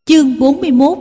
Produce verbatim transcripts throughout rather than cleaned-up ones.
Chương bốn mươi mốt.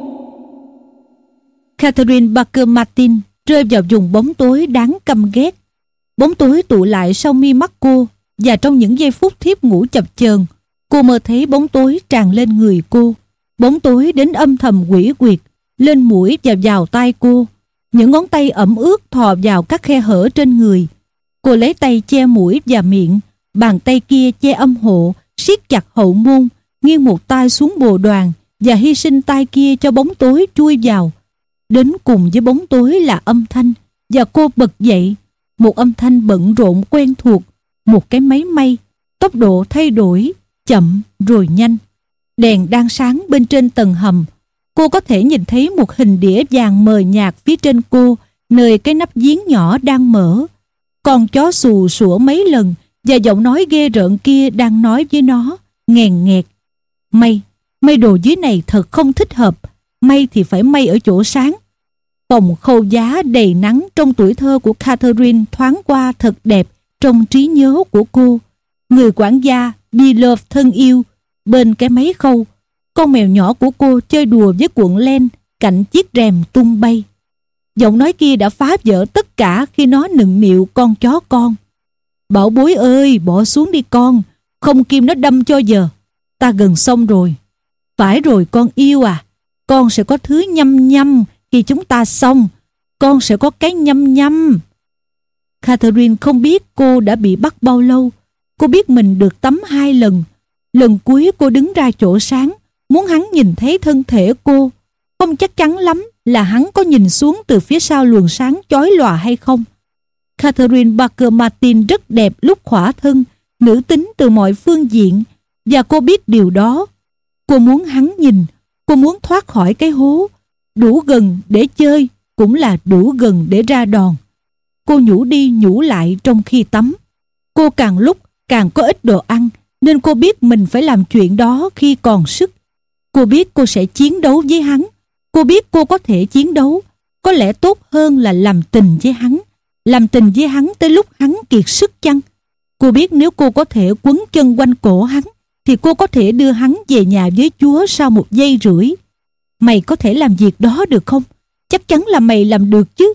Catherine Parker Martin rơi vào vùng bóng tối đáng căm ghét. Bóng tối tụ lại sau mi mắt cô, và trong những giây phút thiếp ngủ chập chờn, cô mơ thấy bóng tối tràn lên người cô. Bóng tối đến âm thầm quỷ quyệt, lên mũi và vào tai cô. Những ngón tay ẩm ướt thò vào các khe hở trên người. Cô lấy tay che mũi và miệng, bàn tay kia che âm hộ, siết chặt hậu môn, nghiêng một tay xuống bồ đoàn và hy sinh tay kia cho bóng tối chui vào. Đến cùng với bóng tối là âm thanh, và cô bật dậy. Một âm thanh bận rộn quen thuộc, một cái máy may, tốc độ thay đổi, chậm rồi nhanh. Đèn đang sáng bên trên tầng hầm. Cô có thể nhìn thấy một hình đĩa vàng mờ nhạt phía trên cô, nơi cái nắp giếng nhỏ đang mở. Con chó xù sủa mấy lần, và giọng nói ghê rợn kia đang nói với nó, nghèn nghẹt: May, may đồ dưới này thật không thích hợp. May thì phải may ở chỗ sáng. Phòng khâu giá đầy nắng trong tuổi thơ của Catherine thoáng qua thật đẹp trong trí nhớ của cô. Người quản gia Beloved thân yêu bên cái máy khâu. Con mèo nhỏ của cô chơi đùa với cuộn len cạnh chiếc rèm tung bay. Giọng nói kia đã phá vỡ tất cả khi nó nựng nịu con chó con. Bảo bối ơi, bỏ xuống đi con, không kim nó đâm cho giờ. Ta gần xong rồi. Phải rồi con yêu à, con sẽ có thứ nhăm nhăm khi chúng ta xong. Con sẽ có cái nhăm nhăm. Catherine không biết cô đã bị bắt bao lâu. Cô biết mình được tắm hai lần. Lần cuối cô đứng ra chỗ sáng, muốn hắn nhìn thấy thân thể cô. Không chắc chắn lắm là hắn có nhìn xuống từ phía sau luồng sáng chói lòa hay không. Catherine Parker Martin rất đẹp lúc khỏa thân, nữ tính từ mọi phương diện, và cô biết điều đó. Cô muốn hắn nhìn, cô muốn thoát khỏi cái hố. Đủ gần để chơi cũng là đủ gần để ra đòn. Cô nhủ đi nhủ lại trong khi tắm. Cô càng lúc càng có ít đồ ăn, nên cô biết mình phải làm chuyện đó khi còn sức. Cô biết cô sẽ chiến đấu với hắn. Cô biết cô có thể chiến đấu. Có lẽ tốt hơn là làm tình với hắn. Làm tình với hắn tới lúc hắn kiệt sức chăng? Cô biết nếu cô có thể quấn chân quanh cổ hắn, thì cô có thể đưa hắn về nhà với Chúa sau một giây rưỡi. Mày có thể làm việc đó được không? Chắc chắn là mày làm được chứ.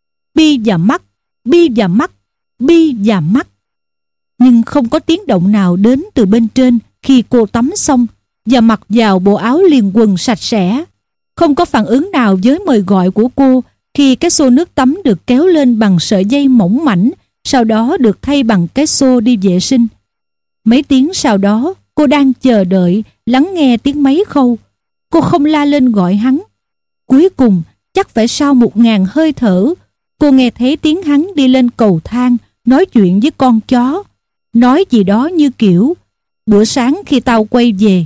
Bi và mắt, bi và mắt, bi và mắt. Nhưng không có tiếng động nào đến từ bên trên khi cô tắm xong và mặc vào bộ áo liền quần sạch sẽ. Không có phản ứng nào với mời gọi của cô khi cái xô nước tắm được kéo lên bằng sợi dây mỏng mảnh, sau đó được thay bằng cái xô đi vệ sinh. Mấy tiếng sau đó, cô đang chờ đợi, lắng nghe tiếng máy khâu. Cô không la lên gọi hắn. Cuối cùng, chắc phải sau một ngàn hơi thở, cô nghe thấy tiếng hắn đi lên cầu thang, nói chuyện với con chó. Nói gì đó như kiểu: bữa sáng khi tao quay về.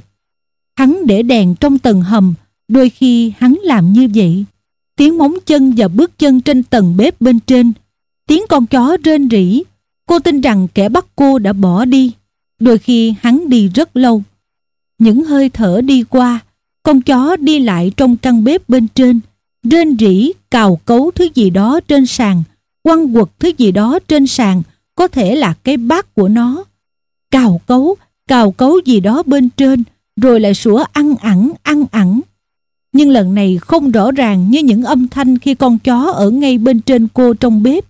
Hắn để đèn trong tầng hầm, đôi khi hắn làm như vậy. Tiếng móng chân và bước chân trên tầng bếp bên trên. Tiếng con chó rên rỉ. Cô tin rằng kẻ bắt cô đã bỏ đi. Đôi khi hắn đi rất lâu. Những hơi thở đi qua, con chó đi lại trong căn bếp bên trên, rên rỉ, cào cấu thứ gì đó trên sàn, quăng quật thứ gì đó trên sàn, có thể là cái bát của nó. Cào cấu, cào cấu gì đó bên trên, rồi lại sủa ăn ẳng, ăn ẳng. Nhưng lần này không rõ ràng như những âm thanh khi con chó ở ngay bên trên cô trong bếp.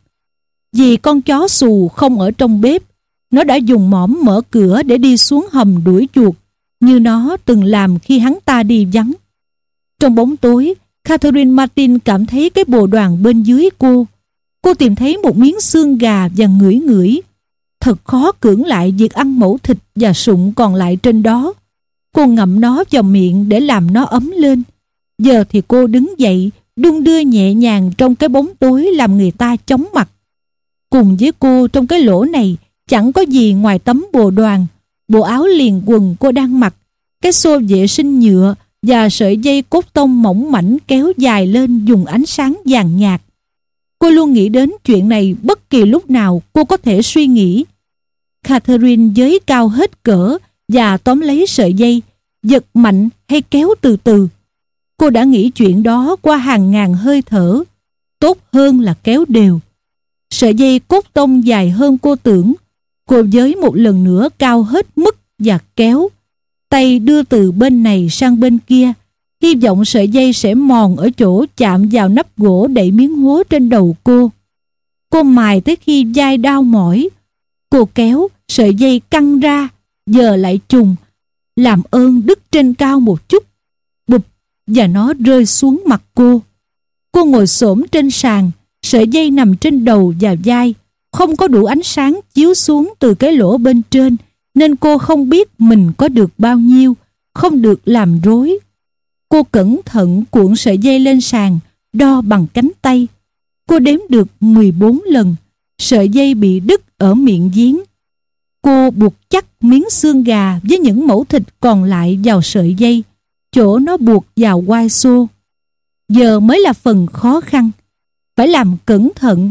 Vì con chó xù không ở trong bếp, nó đã dùng mõm mở cửa để đi xuống hầm đuổi chuột, như nó từng làm khi hắn ta đi vắng. Trong bóng tối, Catherine Martin cảm thấy cái bồ đoàn bên dưới cô. Cô tìm thấy một miếng xương gà và ngửi ngửi. Thật khó cưỡng lại việc ăn mẩu thịt và sụn còn lại trên đó. Cô ngậm nó vào miệng để làm nó ấm lên. Giờ thì cô đứng dậy, đung đưa nhẹ nhàng trong cái bóng tối làm người ta chóng mặt. Cùng với cô trong cái lỗ này chẳng có gì ngoài tấm bồ đoàn, bộ áo liền quần cô đang mặc, cái xô vệ sinh nhựa và sợi dây cốt tông mỏng mảnh kéo dài lên dùng ánh sáng vàng nhạt. Cô luôn nghĩ đến chuyện này bất kỳ lúc nào cô có thể suy nghĩ. Catherine giới cao hết cỡ và tóm lấy sợi dây, giật mạnh hay kéo từ từ. Cô đã nghĩ chuyện đó qua hàng ngàn hơi thở. Tốt hơn là kéo đều. Sợi dây cốt tông dài hơn cô tưởng. Cô giới một lần nữa cao hết mức và kéo. Tay đưa từ bên này sang bên kia, hy vọng sợi dây sẽ mòn ở chỗ chạm vào nắp gỗ đậy miếng hố trên đầu cô. Cô mài tới khi vai đau mỏi. Cô kéo, sợi dây căng ra, giờ lại trùng, làm ơn đứt trên cao một chút. Bụp, và nó rơi xuống mặt cô. Cô ngồi xổm trên sàn, sợi dây nằm trên đầu và vai, không có đủ ánh sáng chiếu xuống từ cái lỗ bên trên, nên cô không biết mình có được bao nhiêu, không được làm rối. Cô cẩn thận cuộn sợi dây lên sàn, đo bằng cánh tay. Cô đếm được mười bốn lần, sợi dây bị đứt ở miệng giếng. Cô buộc chắc miếng xương gà với những mẩu thịt còn lại vào sợi dây, chỗ nó buộc vào quai xô. Giờ mới là phần khó khăn, phải làm cẩn thận.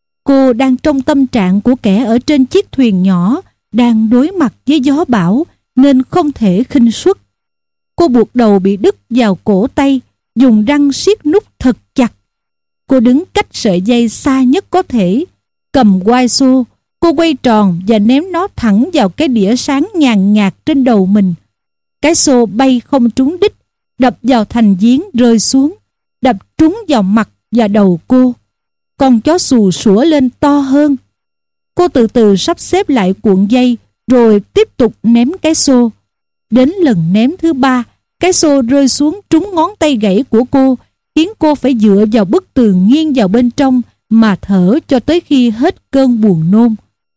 Cô đang trong tâm trạng của kẻ ở trên chiếc thuyền nhỏ, đang đối mặt với gió bão, nên không thể khinh suất. Cô buộc đầu bị đứt vào cổ tay, dùng răng siết nút thật chặt. Cô đứng cách sợi dây xa nhất có thể, cầm quai xô. Cô quay tròn và ném nó thẳng vào cái đĩa sáng nhàn nhạt trên đầu mình. Cái xô bay không trúng đích, đập vào thành giếng rơi xuống, đập trúng vào mặt và đầu cô. Con chó xù sủa lên to hơn. Cô từ từ sắp xếp lại cuộn dây, rồi tiếp tục ném cái xô. Đến lần ném thứ ba, cái xô rơi xuống trúng ngón tay gãy của cô, khiến cô phải dựa vào bức tường nghiêng vào bên trong mà thở cho tới khi hết cơn buồn nôn.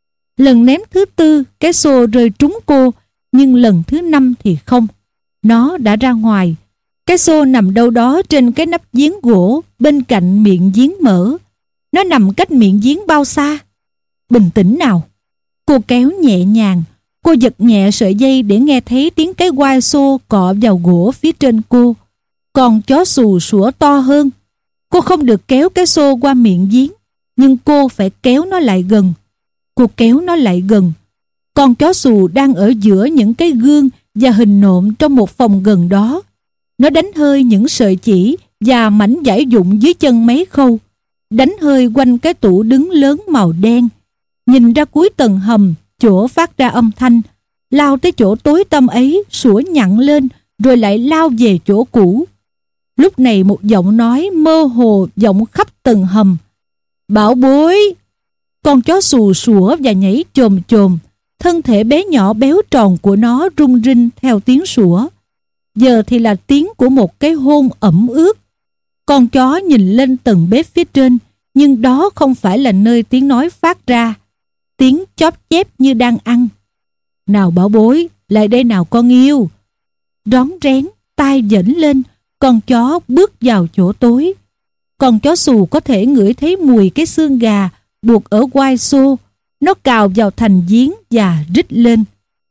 Lần ném thứ tư, cái xô rơi trúng cô, nhưng lần thứ năm thì không. Nó đã ra ngoài. Cái xô nằm đâu đó trên cái nắp giếng gỗ bên cạnh miệng giếng mở. Nó nằm cách miệng giếng bao xa? Bình tĩnh nào. Cô kéo nhẹ nhàng. Cô giật nhẹ sợi dây để nghe thấy tiếng cái quai xô cọ vào gỗ phía trên cô. Còn chó xù sủa to hơn. Cô không được kéo cái xô qua miệng giếng, nhưng cô phải kéo nó lại gần. Cô kéo nó lại gần. Con chó xù đang ở giữa những cái gương và hình nộm trong một phòng gần đó. Nó đánh hơi những sợi chỉ và mảnh vải vụn dưới chân mấy khâu, đánh hơi quanh cái tủ đứng lớn màu đen. Nhìn ra cuối tầng hầm, chỗ phát ra âm thanh, lao tới chỗ tối tăm ấy, sủa nhặn lên, rồi lại lao về chỗ cũ. Lúc này một giọng nói mơ hồ vọng khắp tầng hầm. Bảo bối! Con chó xù sủa và nhảy chồm chồm. Thân thể bé nhỏ béo tròn của nó rung rinh theo tiếng sủa. Giờ thì là tiếng của một cái hôn ẩm ướt. Con chó nhìn lên tầng bếp phía trên, nhưng đó không phải là nơi tiếng nói phát ra. Tiếng chóp chép như đang ăn. Nào bảo bối, lại đây nào con yêu. Rón rén, tai dẫnh lên, con chó bước vào chỗ tối. Con chó xù có thể ngửi thấy mùi cái xương gà buộc ở quai xô. Nó cào vào thành giếng và rít lên.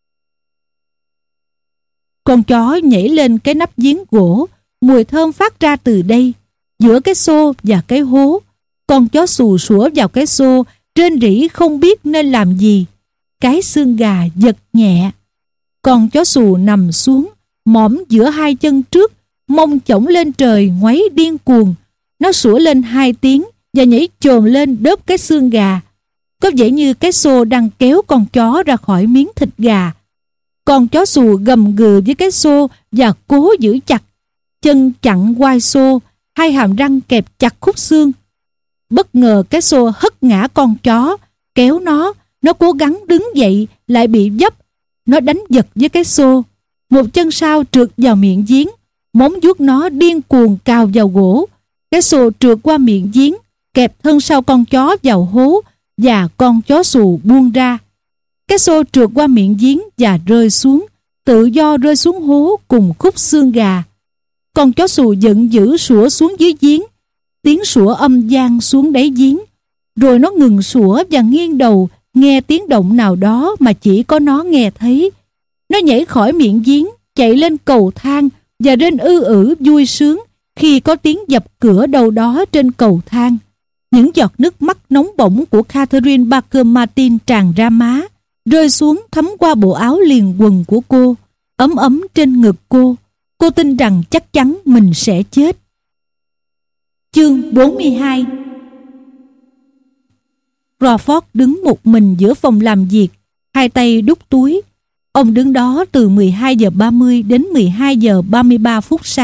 Con chó nhảy lên cái nắp giếng gỗ. Mùi thơm phát ra từ đây. Giữa cái xô và cái hố, con chó xù sủa vào cái xô, rên rỉ không biết nên làm gì. Cái xương gà giật nhẹ. Con chó xù nằm xuống, mõm giữa hai chân trước, mông chổng lên trời ngoáy điên cuồng. Nó sủa lên hai tiếng và nhảy chồm lên đớp cái xương gà. Có vẻ như cái xô đang kéo con chó ra khỏi miếng thịt gà. Con chó xù gầm gừ với cái xô và cố giữ chặt. Chân chặn quai xô, hai hàm răng kẹp chặt khúc xương. Bất ngờ cái xô hất ngã con chó, kéo nó. Nó cố gắng đứng dậy, lại bị vấp. Nó đánh giật với cái xô. Một chân sau trượt vào miệng giếng. Móng vuốt nó điên cuồng cào vào gỗ. Cái xô trượt qua miệng giếng, kẹp thân sau con chó vào hố, và con chó xù buông ra. Cái xô trượt qua miệng giếng và rơi xuống, tự do rơi xuống hố cùng khúc xương gà. Con chó xù giận dữ sủa xuống dưới giếng. Tiếng sủa âm vang xuống đáy giếng. Rồi nó ngừng sủa và nghiêng đầu, nghe tiếng động nào đó mà chỉ có nó nghe thấy. Nó nhảy khỏi miệng giếng, chạy lên cầu thang và rên ư ử vui sướng khi có tiếng dập cửa đâu đó trên cầu thang. Những giọt nước mắt nóng bỏng của Catherine Parker Martin tràn ra má, rơi xuống thấm qua bộ áo liền quần của cô, ấm ấm trên ngực cô. Cô tin rằng chắc chắn mình sẽ chết. Chương bốn mươi hai. Crawford đứng một mình giữa phòng làm việc, hai tay đút túi. Ông đứng đó từ mười hai giờ ba mươi đến mười hai giờ ba mươi ba phút sáng,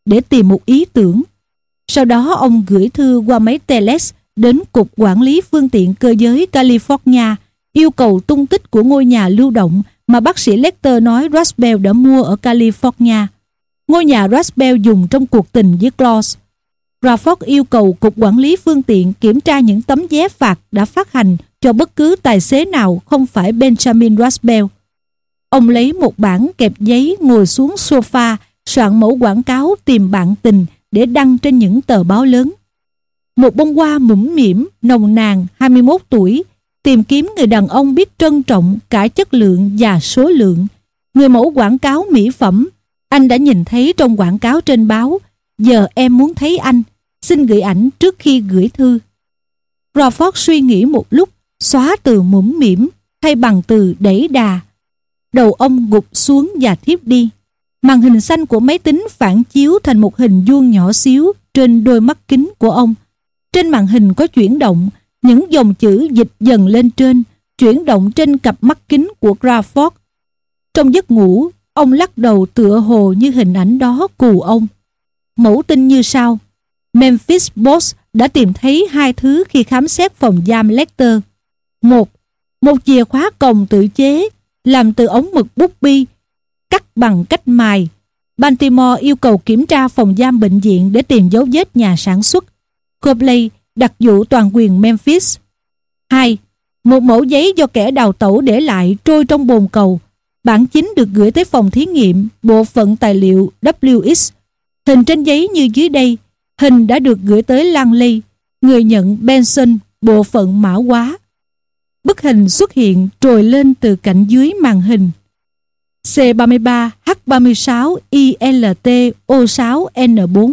để tìm một ý tưởng. Sau đó ông gửi thư qua máy telex đến Cục Quản lý Phương tiện Cơ giới California yêu cầu tung tích của ngôi nhà lưu động mà bác sĩ Lecter nói Roswell đã mua ở California. Ngôi nhà Roswell dùng trong cuộc tình với Claus. Crawford yêu cầu Cục Quản lý Phương tiện kiểm tra những tấm vé phạt đã phát hành cho bất cứ tài xế nào không phải Benjamin Roswell. Ông lấy một bản kẹp giấy ngồi xuống sofa, soạn mẫu quảng cáo tìm bạn tình để đăng trên những tờ báo lớn. Một bông hoa mũm mĩm, nồng nàn, hai mươi mốt tuổi, tìm kiếm người đàn ông biết trân trọng cả chất lượng và số lượng. Người mẫu quảng cáo mỹ phẩm. Anh đã nhìn thấy trong quảng cáo trên báo. Giờ em muốn thấy anh. Xin gửi ảnh trước khi gửi thư. Crawford suy nghĩ một lúc, xóa từ mũm mĩm thay bằng từ đẩy đà. Đầu ông gục xuống và thiếp đi. Màn hình xanh của máy tính phản chiếu thành một hình vuông nhỏ xíu trên đôi mắt kính của ông. Trên màn hình có chuyển động, những dòng chữ dịch dần lên trên, chuyển động trên cặp mắt kính của Crawford. Trong giấc ngủ, ông lắc đầu tựa hồ như hình ảnh đó cù ông. Mẫu tin như sau. Memphis Post đã tìm thấy hai thứ khi khám xét phòng giam Lecter. Một, một chìa khóa còng tự chế, làm từ ống mực bút bi, cắt bằng cách mài. Baltimore yêu cầu kiểm tra phòng giam bệnh viện để tìm dấu vết nhà sản xuất. Copley đặc vụ toàn quyền Memphis. Hai, một mẫu giấy do kẻ đào tẩu để lại trôi trong bồn cầu. Bản chính được gửi tới phòng thí nghiệm, bộ phận tài liệu W X. Hình trên giấy như dưới đây. Hình đã được gửi tới Langley, người nhận Benson, bộ phận mã hóa. Bức hình xuất hiện trồi lên từ cạnh dưới màn hình. C ba mươi ba H ba mươi sáu I L T O sáu N bốn.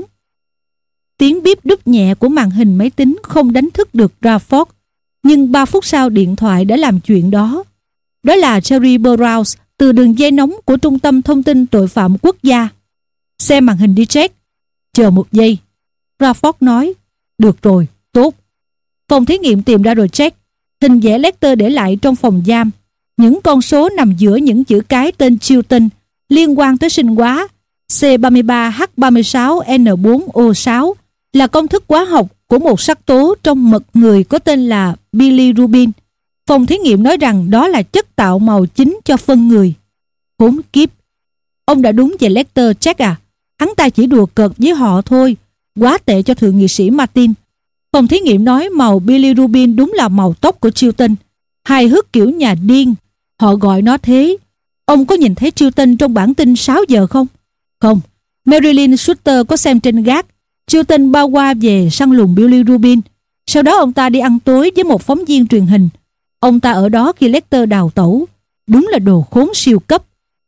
Tiếng bíp đúp nhẹ của màn hình máy tính không đánh thức được Crawford, nhưng ba phút sau điện thoại đã làm chuyện đó. Đó là Jerry Burroughs từ đường dây nóng của Trung tâm Thông tin Tội phạm Quốc gia. Xem màn hình đi Jack. Chờ một giây. Crawford nói. Được rồi, tốt. Phòng thí nghiệm tìm ra rồi Jack. Hình vẽ Lecter để lại trong phòng giam. Những con số nằm giữa những chữ cái tên Chilton liên quan tới sinh hóa. C ba mươi ba H ba mươi sáu N bốn O sáu là công thức hóa học của một sắc tố trong mật người có tên là bilirubin. Phòng thí nghiệm nói rằng đó là chất tạo màu chính cho phân người. Khốn kiếp. Ông đã đúng về Lecter, Jack à. Hắn ta chỉ đùa cợt với họ thôi. Quá tệ cho thượng nghị sĩ Martin. Phòng thí nghiệm nói màu bilirubin đúng là màu tóc của Chilton. Hài hước kiểu nhà điên. Họ gọi nó thế. Ông có nhìn thấy Chilton trong bản tin sáu giờ không? Không. Marilyn Shooter có xem trên gác. Chilton bao qua về săn lùng bilirubin. Sau đó ông ta đi ăn tối với một phóng viên truyền hình. Ông ta ở đó khi Lecter đào tẩu. Đúng là đồ khốn siêu cấp.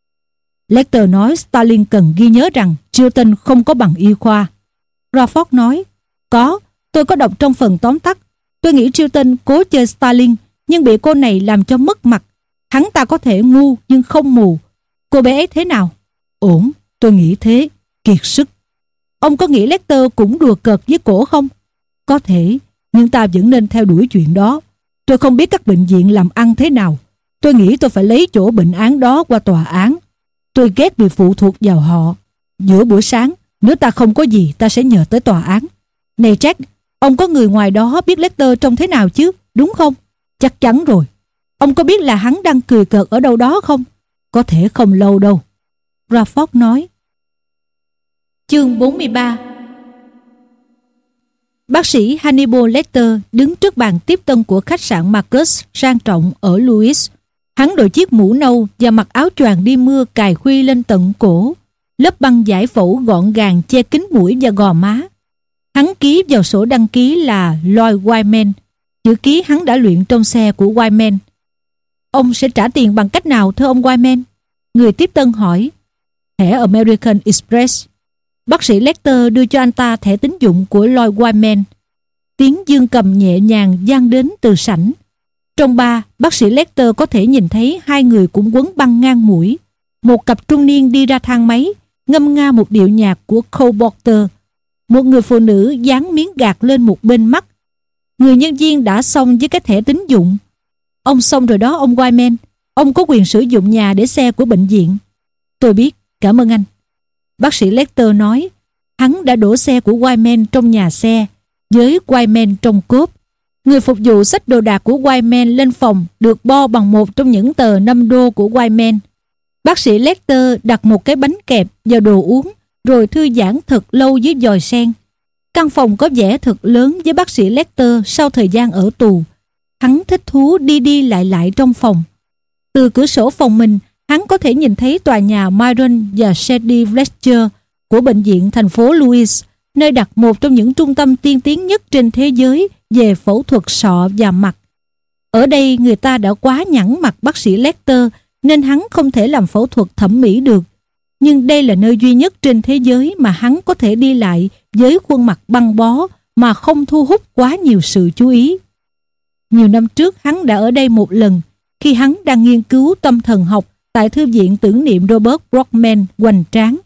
Lecter nói Stalin cần ghi nhớ rằng Chilton không có bằng y khoa. Crawford nói, có, tôi có đọc trong phần tóm tắt. Tôi nghĩ Chilton cố chơi Stalin, nhưng bị cô này làm cho mất mặt. Hắn ta có thể ngu nhưng không mù. Cô bé ấy thế nào? Ổn, tôi nghĩ thế. Kiệt sức. Ông có nghĩ Lecter cũng đùa cợt với cổ không? Có thể, nhưng ta vẫn nên theo đuổi chuyện đó. Tôi không biết các bệnh viện làm ăn thế nào. Tôi nghĩ tôi phải lấy chỗ bệnh án đó qua tòa án. Tôi ghét bị phụ thuộc vào họ. Giữa buổi sáng, nếu ta không có gì, ta sẽ nhờ tới tòa án. Này Jack, ông có người ngoài đó biết Lecter trông thế nào chứ, đúng không? Chắc chắn rồi. Ông có biết là hắn đang cười cợt ở đâu đó không? Có thể không lâu đâu. Crawford nói. Chương bốn mươi ba. Bác sĩ Hannibal Lecter đứng trước bàn tiếp tân của khách sạn Marcus sang trọng ở Louis. Hắn đội chiếc mũ nâu và mặc áo choàng đi mưa cài khuy lên tận cổ. Lớp băng giải phẫu gọn gàng che kín mũi và gò má. Hắn ký vào sổ đăng ký là Lloyd Wyman. Chữ ký hắn đã luyện trong xe của Wyman. Ông sẽ trả tiền bằng cách nào thưa ông Wyman? Người tiếp tân hỏi. Thẻ American Express. Bác sĩ Lecter đưa cho anh ta thẻ tín dụng của Lloyd Wyman. Tiếng dương cầm nhẹ nhàng vang đến từ sảnh. Trong bar, bác sĩ Lecter có thể nhìn thấy hai người cũng quấn băng ngang mũi. Một cặp trung niên đi ra thang máy, ngâm nga một điệu nhạc của Cole Porter. Một người phụ nữ dán miếng gạc lên một bên mắt. Người nhân viên đã xong với cái thẻ tín dụng. Ông xong rồi đó ông Wyman. Ông có quyền sử dụng nhà để xe của bệnh viện. Tôi biết, cảm ơn anh. Bác sĩ Lecter nói. hắn đã đổ xe của Wyman trong nhà xe, với Wyman trong cốp. Người phục vụ xách đồ đạc của Wyman lên phòng được bo bằng một trong những tờ năm đô của Wyman. Bác sĩ Lecter đặt một cái bánh kẹp vào đồ uống, rồi thư giãn thật lâu dưới giòi sen. Căn phòng có vẻ thật lớn với bác sĩ Lecter sau thời gian ở tù. Hắn thích thú đi đi lại lại trong phòng. Từ cửa sổ phòng mình, hắn có thể nhìn thấy tòa nhà Myron và Shady Fletcher của bệnh viện thành phố Louis, nơi đặt một trong những trung tâm tiên tiến nhất trên thế giới về phẫu thuật sọ và mặt. Ở đây người ta đã quá nhẵn mặt bác sĩ Lecter nên hắn không thể làm phẫu thuật thẩm mỹ được. Nhưng đây là nơi duy nhất trên thế giới mà hắn có thể đi lại với khuôn mặt băng bó mà không thu hút quá nhiều sự chú ý. Nhiều năm trước hắn đã ở đây một lần khi hắn đang nghiên cứu tâm thần học tại thư viện tưởng niệm Robert Brockman hoành tráng.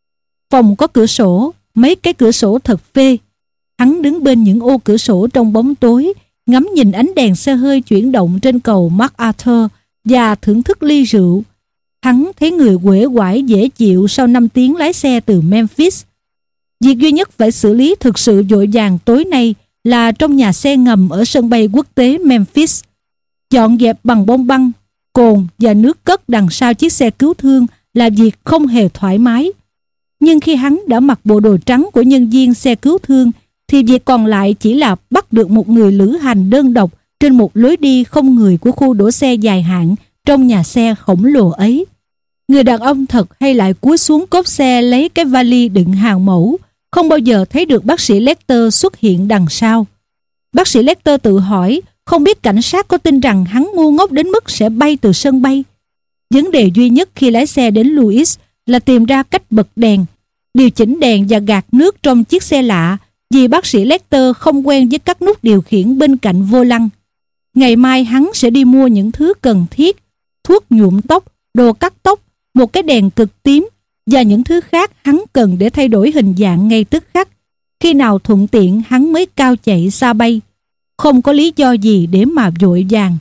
Phòng có cửa sổ, mấy cái cửa sổ thật phê. Hắn đứng bên những ô cửa sổ trong bóng tối, ngắm nhìn ánh đèn xe hơi chuyển động trên cầu MacArthur và thưởng thức ly rượu. Hắn thấy người uể oải dễ chịu sau năm tiếng lái xe từ Memphis. Việc duy nhất phải xử lý thực sự vội vàng tối nay là trong nhà xe ngầm ở sân bay quốc tế Memphis. Dọn dẹp bằng bông băng, cồn và nước cất đằng sau chiếc xe cứu thương là việc không hề thoải mái. Nhưng khi hắn đã mặc bộ đồ trắng của nhân viên xe cứu thương thì việc còn lại chỉ là bắt được một người lữ hành đơn độc trên một lối đi không người của khu đỗ xe dài hạn trong nhà xe khổng lồ ấy. Người đàn ông thật hay lại cúi xuống cốp xe lấy cái vali đựng hàng mẫu, không bao giờ thấy được bác sĩ Lecter xuất hiện đằng sau. Bác sĩ Lecter tự hỏi không biết cảnh sát có tin rằng hắn ngu ngốc đến mức sẽ bay từ sân bay. Vấn đề duy nhất khi lái xe đến Louis là tìm ra cách bật đèn, điều chỉnh đèn và gạt nước trong chiếc xe lạ, vì bác sĩ Lecter không quen với các nút điều khiển bên cạnh vô lăng. Ngày mai hắn sẽ đi mua những thứ cần thiết, thuốc nhuộm tóc, đồ cắt tóc, một cái đèn cực tím và những thứ khác hắn cần để thay đổi hình dạng ngay tức khắc. Khi nào thuận tiện hắn mới cao chạy xa bay. Không có lý do gì để mà vội vàng.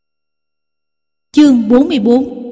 Chương bốn mươi bốn.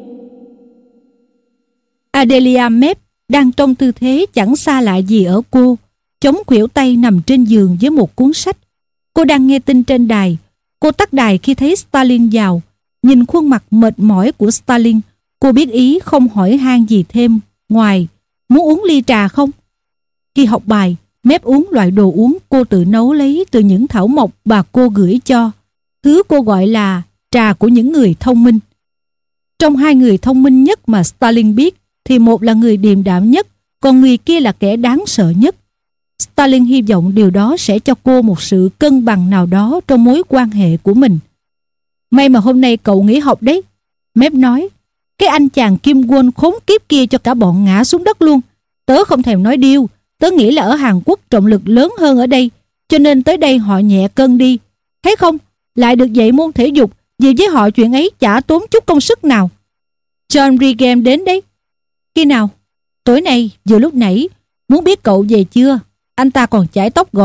Adelia Mep đang trong tư thế chẳng xa lạ gì ở cô, chống khuỷu tay nằm trên giường với một cuốn sách. Cô đang nghe tin trên đài. Cô tắt đài khi thấy Stalin vào. Nhìn khuôn mặt mệt mỏi của Stalin, cô biết ý không hỏi han gì thêm ngoài muốn uống ly trà không. Khi học bài, Mep uống loại đồ uống cô tự nấu lấy từ những thảo mộc bà cô gửi cho. Thứ cô gọi là trà của những người thông minh. Trong hai người thông minh nhất mà Stalin biết thì một là người điềm đạm nhất, còn người kia là kẻ đáng sợ nhất. Stalin hy vọng điều đó sẽ cho cô một sự cân bằng nào đó trong mối quan hệ của mình. May mà hôm nay cậu nghỉ học đấy, Mep nói. Cái anh chàng Kim Won khốn kiếp kia cho cả bọn ngã xuống đất luôn. Tớ không thèm nói điêu. Tớ nghĩ là ở Hàn Quốc trọng lực lớn hơn ở đây, cho nên tới đây họ nhẹ cân đi. Thấy không? Lại được dạy môn thể dục, vì với họ chuyện ấy chả tốn chút công sức nào. John Brigham đến đấy. Khi nào? Tối nay, vừa lúc nãy. Muốn biết cậu về chưa? Anh ta còn chải tóc gọn